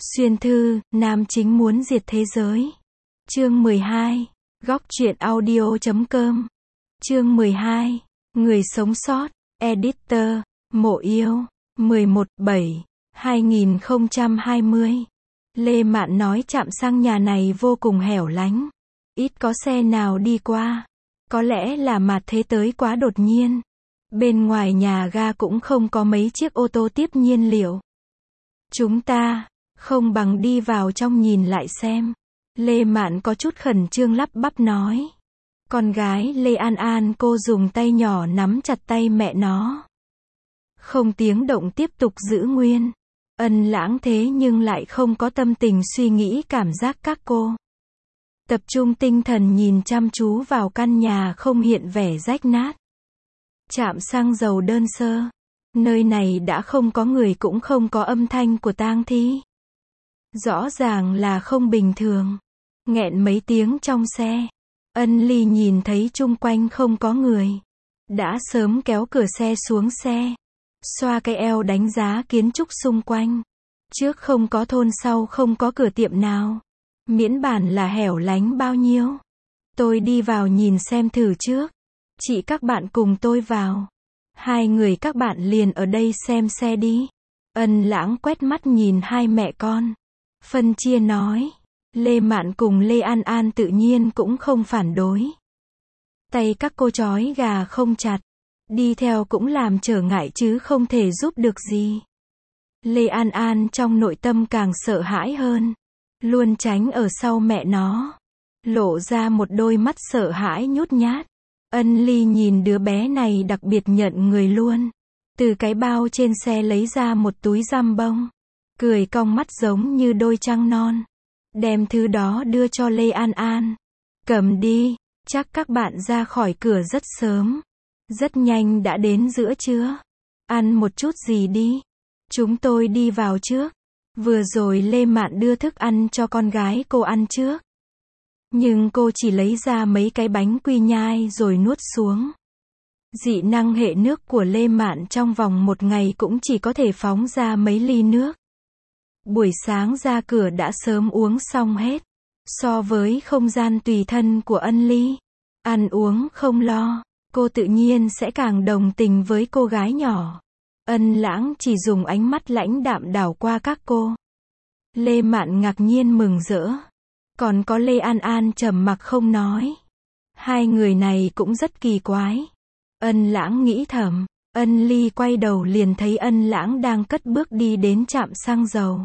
Xuyên thư, nam chính muốn diệt thế giới. Chương 12. Góc truyện audio.com. Chương 12. Người sống sót. Editor. Mộ yêu. 11/7/2020. Lê Mạn nói trạm xăng nhà này vô cùng hẻo lánh. Ít có xe nào đi qua. Có lẽ là mạt thế tới quá đột nhiên. Bên ngoài nhà ga cũng không có mấy chiếc ô tô tiếp nhiên liệu. Chúng ta không bằng đi vào trong nhìn lại xem. Lê Mạn có chút khẩn trương lắp bắp nói. Con gái Lê An An cô dùng tay nhỏ nắm chặt tay mẹ nó. Không tiếng động tiếp tục giữ nguyên. Ân Lãng thế nhưng lại không có tâm tình suy nghĩ cảm giác các cô. Tập trung tinh thần nhìn chăm chú vào căn nhà không hiện vẻ rách nát. Trạm xăng dầu đơn sơ. Nơi này đã không có người cũng không có âm thanh của tang thi. Rõ ràng là không bình thường. Nghẹn mấy tiếng trong xe. Ân Ly nhìn thấy chung quanh không có người. Đã sớm kéo cửa xe xuống xe. Xoa cái eo đánh giá kiến trúc xung quanh. Trước không có thôn, sau không có cửa tiệm nào. Miễn bản là hẻo lánh bao nhiêu. Tôi đi vào nhìn xem thử trước. Chị các bạn cùng tôi vào. Hai người các bạn liền ở đây xem xe đi. Ân Lãng quét mắt nhìn hai mẹ con. Phân chia nói. Lê Mạn cùng Lê An An tự nhiên cũng không phản đối. Tay các cô trói gà không chặt. Đi theo cũng làm trở ngại chứ không thể giúp được gì. Lê An An trong nội tâm càng sợ hãi hơn. Luôn tránh ở sau mẹ nó. Lộ ra một đôi mắt sợ hãi nhút nhát. Ân Ly nhìn đứa bé này đặc biệt nhận người luôn. Từ cái bao trên xe lấy ra một túi giam bông. Cười cong mắt giống như đôi trăng non. Đem thứ đó đưa cho Lê An An. Cầm đi, chắc các bạn ra khỏi cửa rất sớm. Rất nhanh đã đến giữa trưa. Ăn một chút gì đi. Chúng tôi đi vào trước. Vừa rồi Lê Mạn đưa thức ăn cho con gái cô ăn trước. Nhưng cô chỉ lấy ra mấy cái bánh quy nhai rồi nuốt xuống. Dị năng hệ nước của Lê Mạn trong vòng một ngày cũng chỉ có thể phóng ra mấy ly nước. Buổi sáng ra cửa đã sớm uống xong hết. So với không gian tùy thân của Ân Ly, ăn uống không lo, cô tự nhiên sẽ càng đồng tình với cô gái nhỏ. Ân Lãng chỉ dùng ánh mắt lãnh đạm đảo qua các cô. Lê Mạn ngạc nhiên mừng rỡ. Còn có Lê An An trầm mặc không nói. Hai người này cũng rất kỳ quái. Ân Lãng nghĩ thầm. Ân Ly quay đầu liền thấy Ân Lãng đang cất bước đi đến trạm xăng dầu.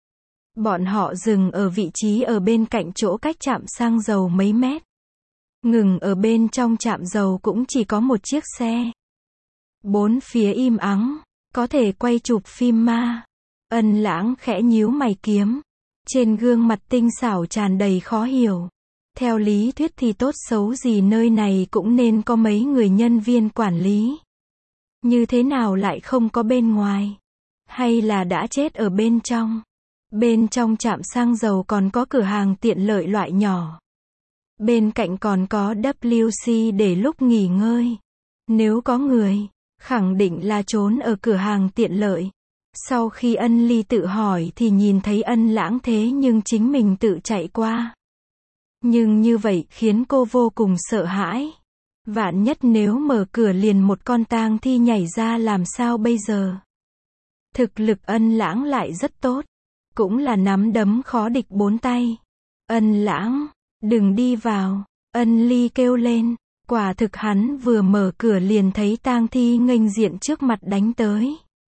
Bọn họ dừng ở vị trí ở bên cạnh chỗ cách trạm xăng dầu mấy mét. Ngừng ở bên trong trạm dầu cũng chỉ có một chiếc xe. Bốn phía im ắng, có thể quay chụp phim ma. Ân Lãng khẽ nhíu mày kiếm. Trên gương mặt tinh xảo tràn đầy khó hiểu. Theo lý thuyết thì tốt xấu gì nơi này cũng nên có mấy người nhân viên quản lý. Như thế nào lại không có bên ngoài? Hay là đã chết ở bên trong? Bên trong trạm xăng dầu còn có cửa hàng tiện lợi loại nhỏ. Bên cạnh còn có WC để lúc nghỉ ngơi. Nếu có người, khẳng định là trốn ở cửa hàng tiện lợi. Sau khi Ân Ly tự hỏi thì nhìn thấy Ân Lãng thế nhưng chính mình tự chạy qua. Nhưng như vậy khiến cô vô cùng sợ hãi. Vạn nhất nếu mở cửa liền một con tang thi nhảy ra làm sao bây giờ? Thực lực Ân Lãng lại rất tốt. Cũng là nắm đấm khó địch bốn tay. Ân Lãng, đừng đi vào. Ân Ly kêu lên. Quả thực hắn vừa mở cửa liền thấy tang thi nghênh diện trước mặt đánh tới.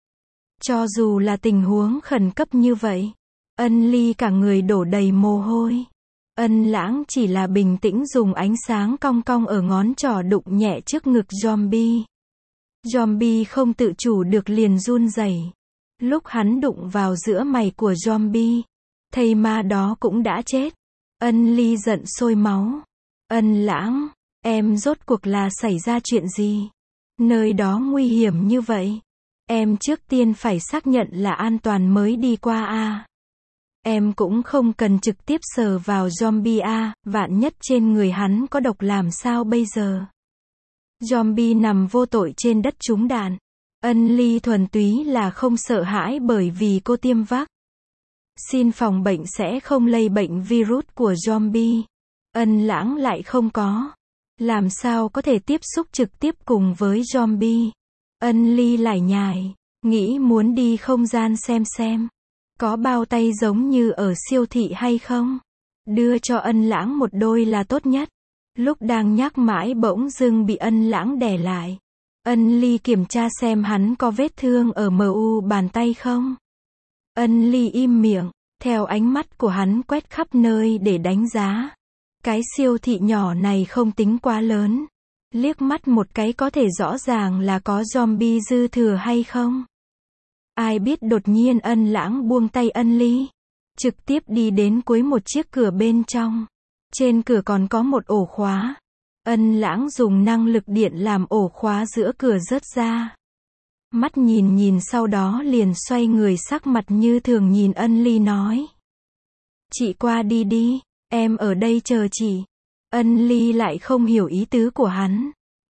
Cho dù là tình huống khẩn cấp như vậy, Ân Ly cả người đổ đầy mồ hôi. Ân Lãng chỉ là bình tĩnh dùng ánh sáng cong cong ở ngón trỏ đụng nhẹ trước ngực zombie. Zombie không tự chủ được liền run rẩy. Lúc hắn đụng vào giữa mày của zombie, thây ma đó cũng đã chết. Ân Ly giận sôi máu. Ân Lãng, em rốt cuộc là xảy ra chuyện gì? Nơi đó nguy hiểm như vậy. Em trước tiên phải xác nhận là an toàn mới đi qua a. Em cũng không cần trực tiếp sờ vào zombie a, vạn nhất trên người hắn có độc làm sao bây giờ? Zombie nằm vô tội trên đất trúng đạn. Ân Ly thuần túy là không sợ hãi bởi vì cô tiêm vắc Xin phòng bệnh sẽ không lây bệnh virus của zombie. Ân Lãng lại không có. Làm sao có thể tiếp xúc trực tiếp cùng với zombie? Ân Ly lải nhải, nghĩ muốn đi không gian xem. Có bao tay giống như ở siêu thị hay không? Đưa cho Ân Lãng một đôi là tốt nhất. Lúc đang nhắc mãi bỗng dưng bị Ân Lãng đè lại. Ân Ly kiểm tra xem hắn có vết thương ở mu bàn tay không. Ân Ly im miệng, theo ánh mắt của hắn quét khắp nơi để đánh giá. Cái siêu thị nhỏ này không tính quá lớn. Liếc mắt một cái có thể rõ ràng là có zombie dư thừa hay không. Ai biết đột nhiên Ân Lãng buông tay Ân Ly. Trực tiếp đi đến cuối một chiếc cửa bên trong. Trên cửa còn có một ổ khóa. Ân Lãng dùng năng lực điện làm ổ khóa giữa cửa rớt ra. Mắt nhìn sau đó liền xoay người sắc mặt như thường nhìn Ân Ly nói. Chị qua đi đi, em ở đây chờ chị. Ân Ly lại không hiểu ý tứ của hắn.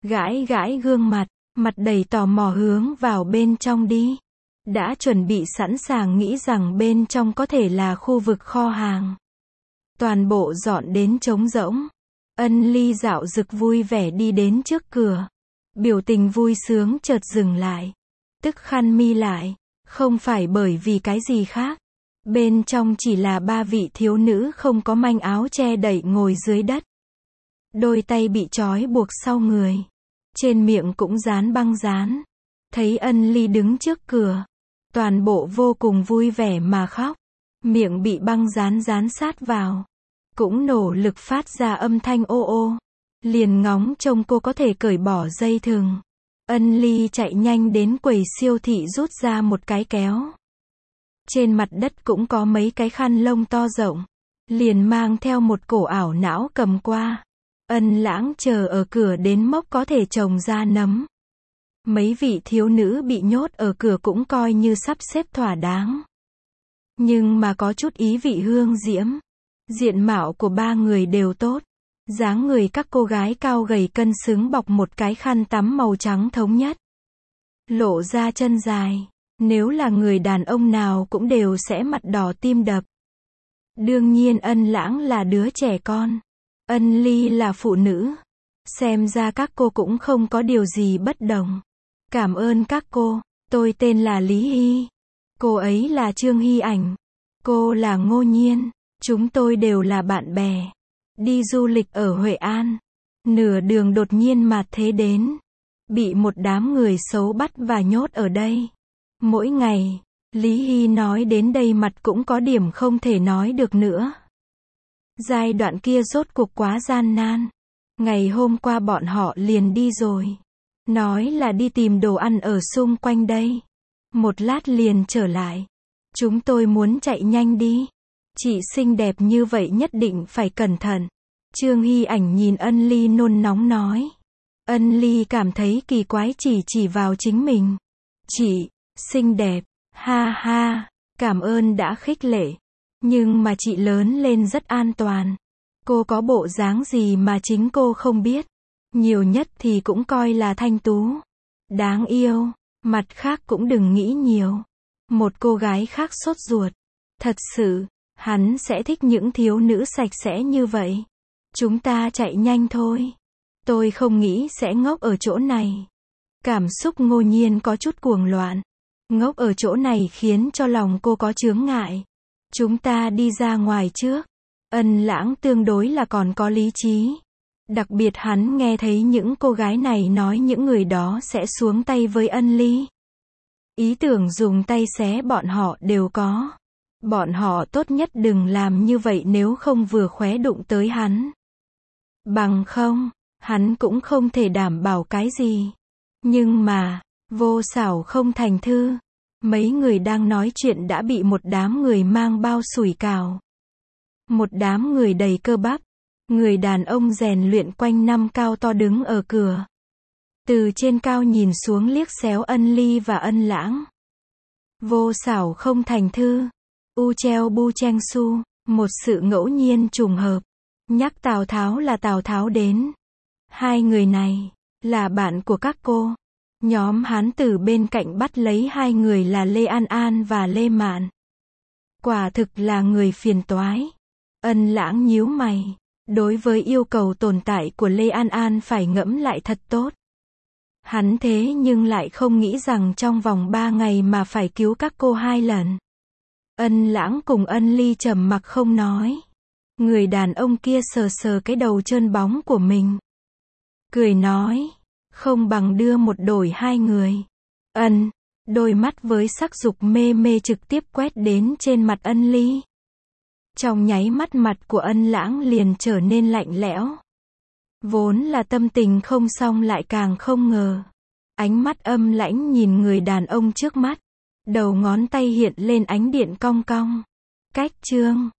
Gãi gương mặt đầy tò mò hướng vào bên trong đi. Đã chuẩn bị sẵn sàng nghĩ rằng bên trong có thể là khu vực kho hàng. Toàn bộ dọn đến trống rỗng. Ân Ly dạo dực vui vẻ đi đến trước cửa. Biểu tình vui sướng chợt dừng lại. Tức khăn mi lại. Không phải bởi vì cái gì khác. Bên trong chỉ là 3 vị thiếu nữ không có manh áo che đậy ngồi dưới đất. Đôi tay bị trói buộc sau người. Trên miệng cũng dán băng dán. Thấy Ân Ly đứng trước cửa. Toàn bộ vô cùng vui vẻ mà khóc. Miệng bị băng dán sát vào. Cũng nỗ lực phát ra âm thanh ô ô. Liền ngóng trông cô có thể cởi bỏ dây thừng. Ân Ly chạy nhanh đến quầy siêu thị rút ra một cái kéo. Trên mặt đất cũng có mấy cái khăn lông to rộng. Liền mang theo một cổ ảo não cầm qua. Ân Lãng chờ ở cửa đến mốc có thể trồng ra nấm. Mấy vị thiếu nữ bị nhốt ở cửa cũng coi như sắp xếp thỏa đáng. Nhưng mà có chút ý vị hương diễm. Diện mạo của 3 người đều tốt. Dáng người các cô gái cao gầy cân xứng bọc một cái khăn tắm màu trắng thống nhất. Lộ ra chân dài. Nếu là người đàn ông nào cũng đều sẽ mặt đỏ tim đập. Đương nhiên Ân Lãng là đứa trẻ con. Ân Ly là phụ nữ. Xem ra các cô cũng không có điều gì bất đồng. Cảm ơn các cô. Tôi tên là Lý Hy. Cô ấy là Trương Hy Ảnh. Cô là Ngô Nhiên. Chúng tôi đều là bạn bè. Đi du lịch ở Huệ An. Nửa đường đột nhiên mạt thế đến. Bị một đám người xấu bắt và nhốt ở đây. Mỗi ngày, Lý Hy nói đến đây mặt cũng có điểm không thể nói được nữa. Giai đoạn kia rốt cuộc quá gian nan. Ngày hôm qua bọn họ liền đi rồi. Nói là đi tìm đồ ăn ở xung quanh đây. Một lát liền trở lại. Chúng tôi muốn chạy nhanh đi. Chị xinh đẹp như vậy nhất định phải cẩn thận. Trương Hy Ảnh nhìn Ân Ly nôn nóng nói. Ân Ly cảm thấy kỳ quái chỉ vào chính mình. Chị, xinh đẹp, ha ha, cảm ơn đã khích lệ. Nhưng mà chị lớn lên rất an toàn. Cô có bộ dáng gì mà chính cô không biết. Nhiều nhất thì cũng coi là thanh tú. Đáng yêu, mặt khác cũng đừng nghĩ nhiều. Một cô gái khác sốt ruột. Thật sự, hắn sẽ thích những thiếu nữ sạch sẽ như vậy. Chúng ta chạy nhanh thôi. Tôi không nghĩ sẽ ngốc ở chỗ này. Cảm xúc Ngô Nhiên có chút cuồng loạn. Ngốc ở chỗ này khiến cho lòng cô có chướng ngại. Chúng ta đi ra ngoài trước. Ân Lãng tương đối là còn có lý trí. Đặc biệt hắn nghe thấy những cô gái này nói những người đó sẽ xuống tay với Ân Ly. Ý tưởng dùng tay xé bọn họ đều có. Bọn họ tốt nhất đừng làm như vậy nếu không vừa khóe đụng tới hắn. Bằng không, hắn cũng không thể đảm bảo cái gì. Nhưng mà, vô xảo không thành thư. Mấy người đang nói chuyện đã bị một đám người mang bao sủi cảo. Một đám người đầy cơ bắp. Người đàn ông rèn luyện quanh năm cao to đứng ở cửa. Từ trên cao nhìn xuống liếc xéo Ân Ly và Ân Lãng. Vô xảo không thành thư. U treo bu chen su. Một sự ngẫu nhiên trùng hợp. Nhắc Tào Tháo là Tào Tháo đến. Hai người này là bạn của các cô. Nhóm hán tử bên cạnh bắt lấy hai người là Lê An An và Lê Mạn. Quả thực là người phiền toái. Ân Lãng nhíu mày. Đối với yêu cầu tồn tại của Lê An An phải ngẫm lại thật tốt. Hắn thế nhưng lại không nghĩ rằng trong vòng 3 ngày mà phải cứu các cô 2 lần. Ân Lãng cùng Ân Ly trầm mặc không nói. Người đàn ông kia sờ sờ cái đầu trơn bóng của mình. Cười nói, không bằng đưa một đổi 2 người. Đôi mắt với sắc dục mê mê trực tiếp quét đến trên mặt Ân Ly. Trong nháy mắt mặt của Ân Lãng liền trở nên lạnh lẽo. Vốn là tâm tình không xong lại càng không ngờ. Ánh mắt âm lãnh nhìn người đàn ông trước mắt. Đầu ngón tay hiện lên ánh điện cong cong. Cách chương